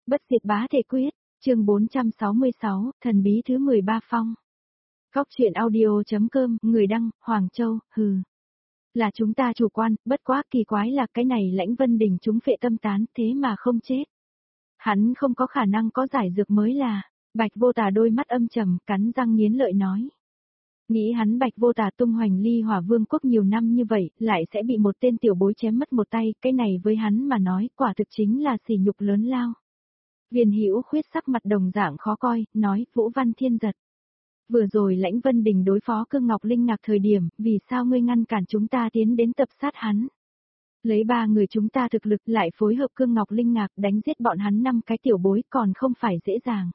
Bất diệt bá thể quyết, chương 466, thần bí thứ 13 phong. Góc truyện audio.com, người đăng, Hoàng Châu, hừ. Là chúng ta chủ quan, bất quá kỳ quái là cái này Lãnh Vân Đình chúng phệ tâm tán thế mà không chết. Hắn không có khả năng có giải dược mới là, Bạch Vô Tà đôi mắt âm trầm, cắn răng nghiến lợi nói. Nghĩ hắn Bạch Vô Tà tung hoành Ly Hỏa Vương quốc nhiều năm như vậy, lại sẽ bị một tên tiểu bối chém mất một tay, cái này với hắn mà nói, quả thực chính là sỉ nhục lớn lao. Viên Hữu Khuyết sắc mặt đồng dạng khó coi, nói, Vũ Văn Thiên Giật. Vừa rồi Lãnh Vân Đình đối phó Cương Ngọc Linh Ngạc thời điểm, vì sao ngươi ngăn cản chúng ta tiến đến tập sát hắn? Lấy 3 người chúng ta thực lực lại phối hợp Cương Ngọc Linh Ngạc đánh giết bọn hắn 5 cái tiểu bối còn không phải dễ dàng.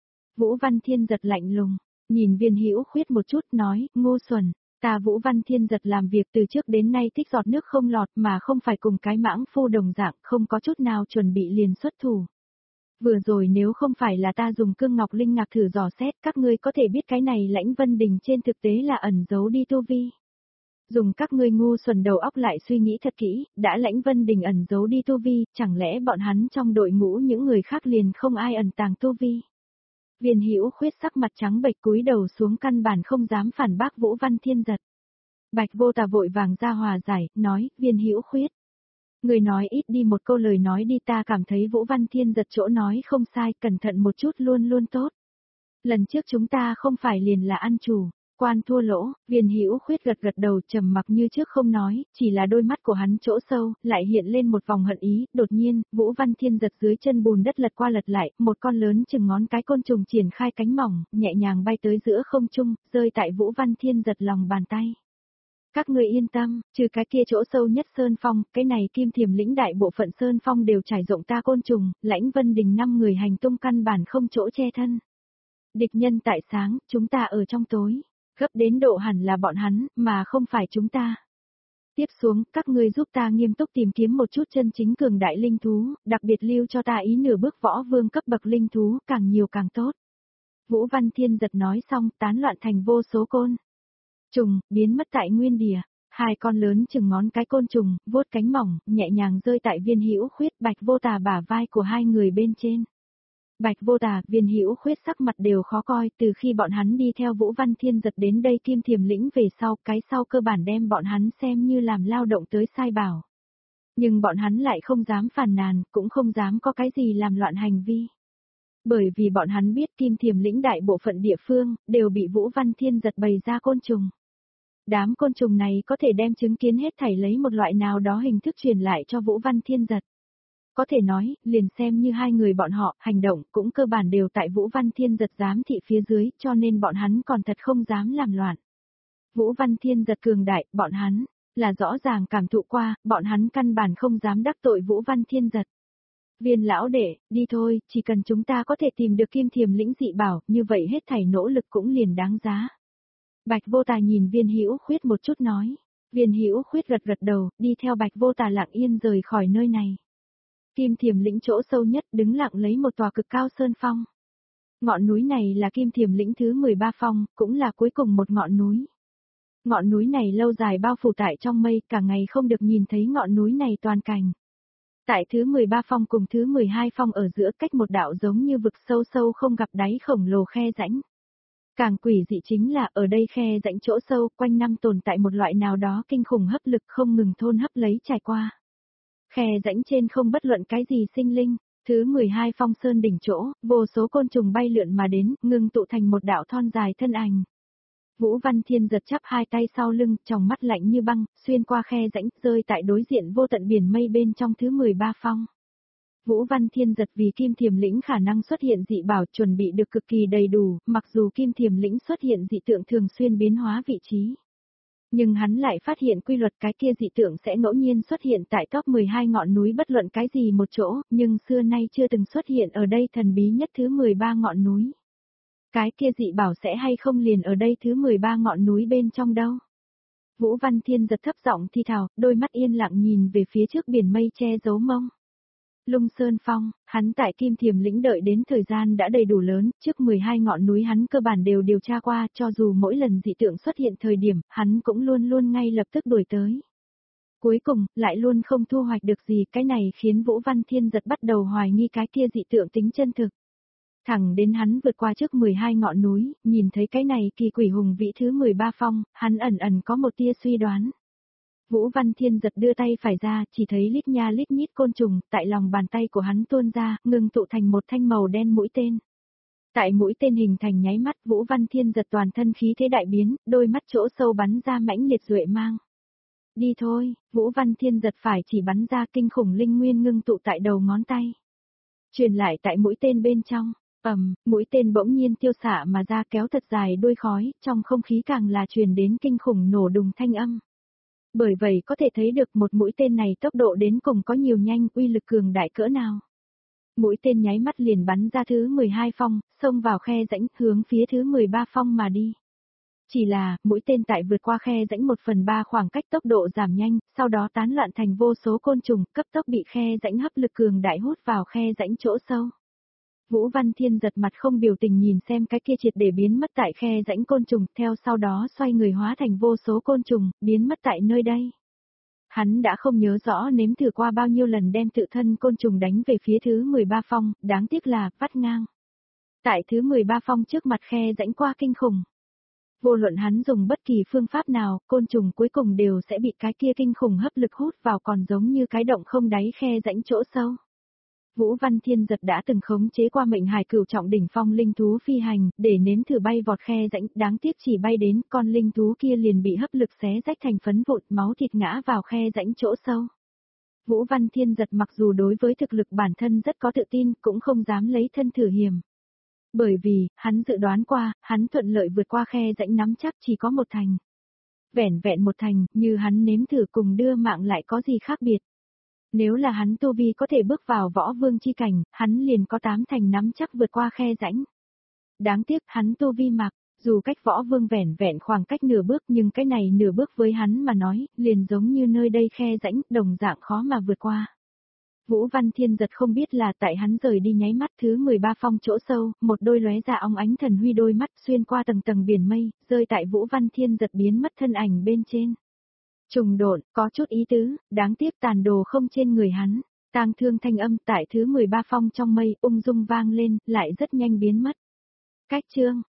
Vũ Văn Thiên Giật lạnh lùng, nhìn Viên Hữu Khuyết một chút nói, ngu xuẩn, ta Vũ Văn Thiên Giật làm việc từ trước đến nay thích giọt nước không lọt mà không phải cùng cái mãng phu đồng dạng không có chút nào chuẩn bị liền xuất thủ. Vừa rồi nếu không phải là ta dùng Cương Ngọc Linh Ngạc thử dò xét các ngươi có thể biết cái này Lãnh Vân Đình trên thực tế là ẩn giấu đi tu vi. Dùng các ngươi ngu xuẩn đầu óc lại suy nghĩ thật kỹ, đã Lãnh Vân Đình ẩn giấu đi tu vi, chẳng lẽ bọn hắn trong đội ngũ những người khác liền không ai ẩn tàng tu vi. Viên Hữu Khuyết sắc mặt trắng bệch cúi đầu xuống căn bản không dám phản bác Vũ Văn Thiên Giật. Bạch Vô Tà vội vàng ra hòa giải, nói, Viên Hữu Khuyết. Người nói ít đi một câu lời nói đi, ta cảm thấy Vũ Văn Thiên Giật chỗ nói không sai, cẩn thận một chút luôn luôn tốt. Lần trước chúng ta không phải liền là ăn chủ, quan thua lỗ, Viên Hữu Khuyết gật gật đầu trầm mặc như trước không nói, chỉ là đôi mắt của hắn chỗ sâu, lại hiện lên một vòng hận ý, đột nhiên, Vũ Văn Thiên Giật dưới chân bùn đất lật qua lật lại, một con lớn chừng ngón cái côn trùng triển khai cánh mỏng, nhẹ nhàng bay tới giữa không trung, rơi tại Vũ Văn Thiên Giật lòng bàn tay. Các ngươi yên tâm, trừ cái kia chỗ sâu nhất Sơn Phong, cái này Kim Thiềm lĩnh đại bộ phận Sơn Phong đều trải rộng ta côn trùng, Lãnh Vân Đình 5 người hành tung căn bản không chỗ che thân. Địch nhân tại sáng, chúng ta ở trong tối, gấp đến độ hẳn là bọn hắn, mà không phải chúng ta. Tiếp xuống, các ngươi giúp ta nghiêm túc tìm kiếm một chút chân chính cường đại linh thú, đặc biệt lưu cho ta ý nửa bước võ vương cấp bậc linh thú, càng nhiều càng tốt. Vũ Văn Thiên Giật nói xong, tán loạn thành vô số côn trùng, biến mất tại nguyên địa. 2 con lớn chừng ngón cái côn trùng, vuốt cánh mỏng, nhẹ nhàng rơi tại Viên Hữu Khuyết, Bạch Vô Tà bả vai của 2 người bên trên. Bạch Vô Tà, Viên Hữu Khuyết sắc mặt đều khó coi, từ khi bọn hắn đi theo Vũ Văn Thiên Giật đến đây Kim Thiềm lĩnh về sau, cái sau cơ bản đem bọn hắn xem như làm lao động tới sai bảo. Nhưng bọn hắn lại không dám phàn nàn, cũng không dám có cái gì làm loạn hành vi. Bởi vì bọn hắn biết Kim Thiềm lĩnh đại bộ phận địa phương, đều bị Vũ Văn Thiên Giật bày ra côn trùng. Đám côn trùng này có thể đem chứng kiến hết thảy lấy một loại nào đó hình thức truyền lại cho Vũ Văn Thiên Giật. Có thể nói, liền xem như 2 người bọn họ, hành động cũng cơ bản đều tại Vũ Văn Thiên Giật giám thị phía dưới, cho nên bọn hắn còn thật không dám làm loạn. Vũ Văn Thiên Giật cường đại, bọn hắn, là rõ ràng cảm thụ qua, bọn hắn căn bản không dám đắc tội Vũ Văn Thiên Giật. Viên lão đệ, đi thôi, chỉ cần chúng ta có thể tìm được Kim Thiềm lĩnh dị bảo, như vậy hết thảy nỗ lực cũng liền đáng giá. Bạch Vô Tà nhìn Viên Hữu Khuyết một chút nói. Viên Hữu Khuyết gật gật đầu, đi theo Bạch Vô Tà lặng yên rời khỏi nơi này. Kim Thiềm lĩnh chỗ sâu nhất đứng lặng lấy một tòa cực cao sơn phong. Ngọn núi này là Kim Thiềm lĩnh thứ 13 phong, cũng là cuối cùng một ngọn núi. Ngọn núi này lâu dài bao phủ tại trong mây, cả ngày không được nhìn thấy ngọn núi này toàn cảnh. Tại thứ 13 phong cùng thứ 12 phong ở giữa cách một đạo giống như vực sâu sâu không gặp đáy khổng lồ khe rãnh. Càng quỷ dị chính là ở đây khe rãnh chỗ sâu quanh năm tồn tại một loại nào đó kinh khủng hấp lực không ngừng thôn hấp lấy trải qua. Khe rãnh trên không bất luận cái gì sinh linh, thứ 12 phong sơn đỉnh chỗ, vô số côn trùng bay lượn mà đến, ngưng tụ thành một đạo thon dài thân ảnh. Vũ Văn Thiên Giật chắp 2 tay sau lưng, tròng mắt lạnh như băng, xuyên qua khe rãnh, rơi tại đối diện vô tận biển mây bên trong thứ 13 phong. Vũ Văn Thiên Giật vì Kim Thiềm lĩnh khả năng xuất hiện dị bảo chuẩn bị được cực kỳ đầy đủ, mặc dù Kim Thiềm lĩnh xuất hiện dị tượng thường xuyên biến hóa vị trí. Nhưng hắn lại phát hiện quy luật cái kia dị tượng sẽ ngẫu nhiên xuất hiện tại top 12 ngọn núi bất luận cái gì một chỗ, nhưng xưa nay chưa từng xuất hiện ở đây thần bí nhất thứ 13 ngọn núi. Cái kia dị bảo sẽ hay không liền ở đây thứ 13 ngọn núi bên trong đâu. Vũ Văn Thiên Giật thấp giọng thi thào, đôi mắt yên lặng nhìn về phía trước biển mây che giấu mông. Lung Sơn Phong, hắn tại Kim Thiềm lĩnh đợi đến thời gian đã đầy đủ lớn, trước 12 ngọn núi hắn cơ bản đều điều tra qua, cho dù mỗi lần dị tượng xuất hiện thời điểm, hắn cũng luôn luôn ngay lập tức đuổi tới. Cuối cùng, lại luôn không thu hoạch được gì, cái này khiến Vũ Văn Thiên Giật bắt đầu hoài nghi cái kia dị tượng tính chân thực. Thẳng đến hắn vượt qua trước 12 ngọn núi, nhìn thấy cái này kỳ quỷ hùng vĩ thứ 13 phong, hắn ẩn ẩn có một tia suy đoán. Vũ Văn Thiên Giật đưa tay phải ra, chỉ thấy lít nha lít nhít côn trùng, tại lòng bàn tay của hắn tuôn ra, ngưng tụ thành một thanh màu đen mũi tên. Tại mũi tên hình thành nháy mắt, Vũ Văn Thiên Giật toàn thân khí thế đại biến, đôi mắt chỗ sâu bắn ra mãnh liệt duệ mang. Đi thôi, Vũ Văn Thiên Giật phải chỉ bắn ra kinh khủng linh nguyên ngưng tụ tại đầu ngón tay. Truyền lại tại mũi tên bên trong, mũi tên bỗng nhiên tiêu xạ mà ra kéo thật dài đuôi khói, trong không khí càng là truyền đến kinh khủng nổ đùng thanh âm. Bởi vậy có thể thấy được một mũi tên này tốc độ đến cùng có nhiều nhanh, uy lực cường đại cỡ nào. Mũi tên nháy mắt liền bắn ra thứ 12 phong, xông vào khe rãnh, hướng phía thứ 13 phong mà đi. Chỉ là, mũi tên tại vượt qua khe rãnh 1/3 khoảng cách tốc độ giảm nhanh, sau đó tán loạn thành vô số côn trùng, cấp tốc bị khe rãnh hấp lực cường đại hút vào khe rãnh chỗ sâu. Vũ Văn Thiên Giật mặt không biểu tình nhìn xem cái kia triệt để biến mất tại khe rãnh côn trùng, theo sau đó xoay người hóa thành vô số côn trùng, biến mất tại nơi đây. Hắn đã không nhớ rõ nếm thử qua bao nhiêu lần đem tự thân côn trùng đánh về phía thứ 13 phong, đáng tiếc là, vắt ngang. Tại thứ 13 phong trước mặt khe rãnh qua kinh khủng. Vô luận hắn dùng bất kỳ phương pháp nào, côn trùng cuối cùng đều sẽ bị cái kia kinh khủng hấp lực hút vào còn giống như cái động không đáy khe rãnh chỗ sâu. Vũ Văn Thiên Giật đã từng khống chế qua mệnh hải cửu trọng đỉnh phong linh thú phi hành, để nếm thử bay vọt khe rãnh, đáng tiếc chỉ bay đến, con linh thú kia liền bị hấp lực xé rách thành phấn vụn, máu thịt ngã vào khe rãnh chỗ sâu. Vũ Văn Thiên Giật mặc dù đối với thực lực bản thân rất có tự tin, cũng không dám lấy thân thử hiểm. Bởi vì, hắn dự đoán qua, hắn thuận lợi vượt qua khe rãnh nắm chắc chỉ có một thành. Vẻn vẹn một thành, như hắn nếm thử cùng đưa mạng lại có gì khác biệt. Nếu là hắn tu vi có thể bước vào võ vương chi cảnh, hắn liền có 8 thành nắm chắc vượt qua khe rãnh. Đáng tiếc hắn tu vi mặc, dù cách võ vương vẻn vẹn khoảng cách nửa bước nhưng cái này nửa bước với hắn mà nói, liền giống như nơi đây khe rãnh, đồng dạng khó mà vượt qua. Vũ Văn Thiên Giật không biết là tại hắn rời đi nháy mắt thứ 13 phong chỗ sâu, một đôi lóe ra óng ánh thần huy đôi mắt xuyên qua tầng tầng biển mây, rơi tại Vũ Văn Thiên Giật biến mất thân ảnh bên trên. Trùng độn, có chút ý tứ, đáng tiếc tàn đồ không trên người hắn. Tang thương thanh âm tại thứ 13 phong trong mây ung dung vang lên, lại rất nhanh biến mất. Cách chương,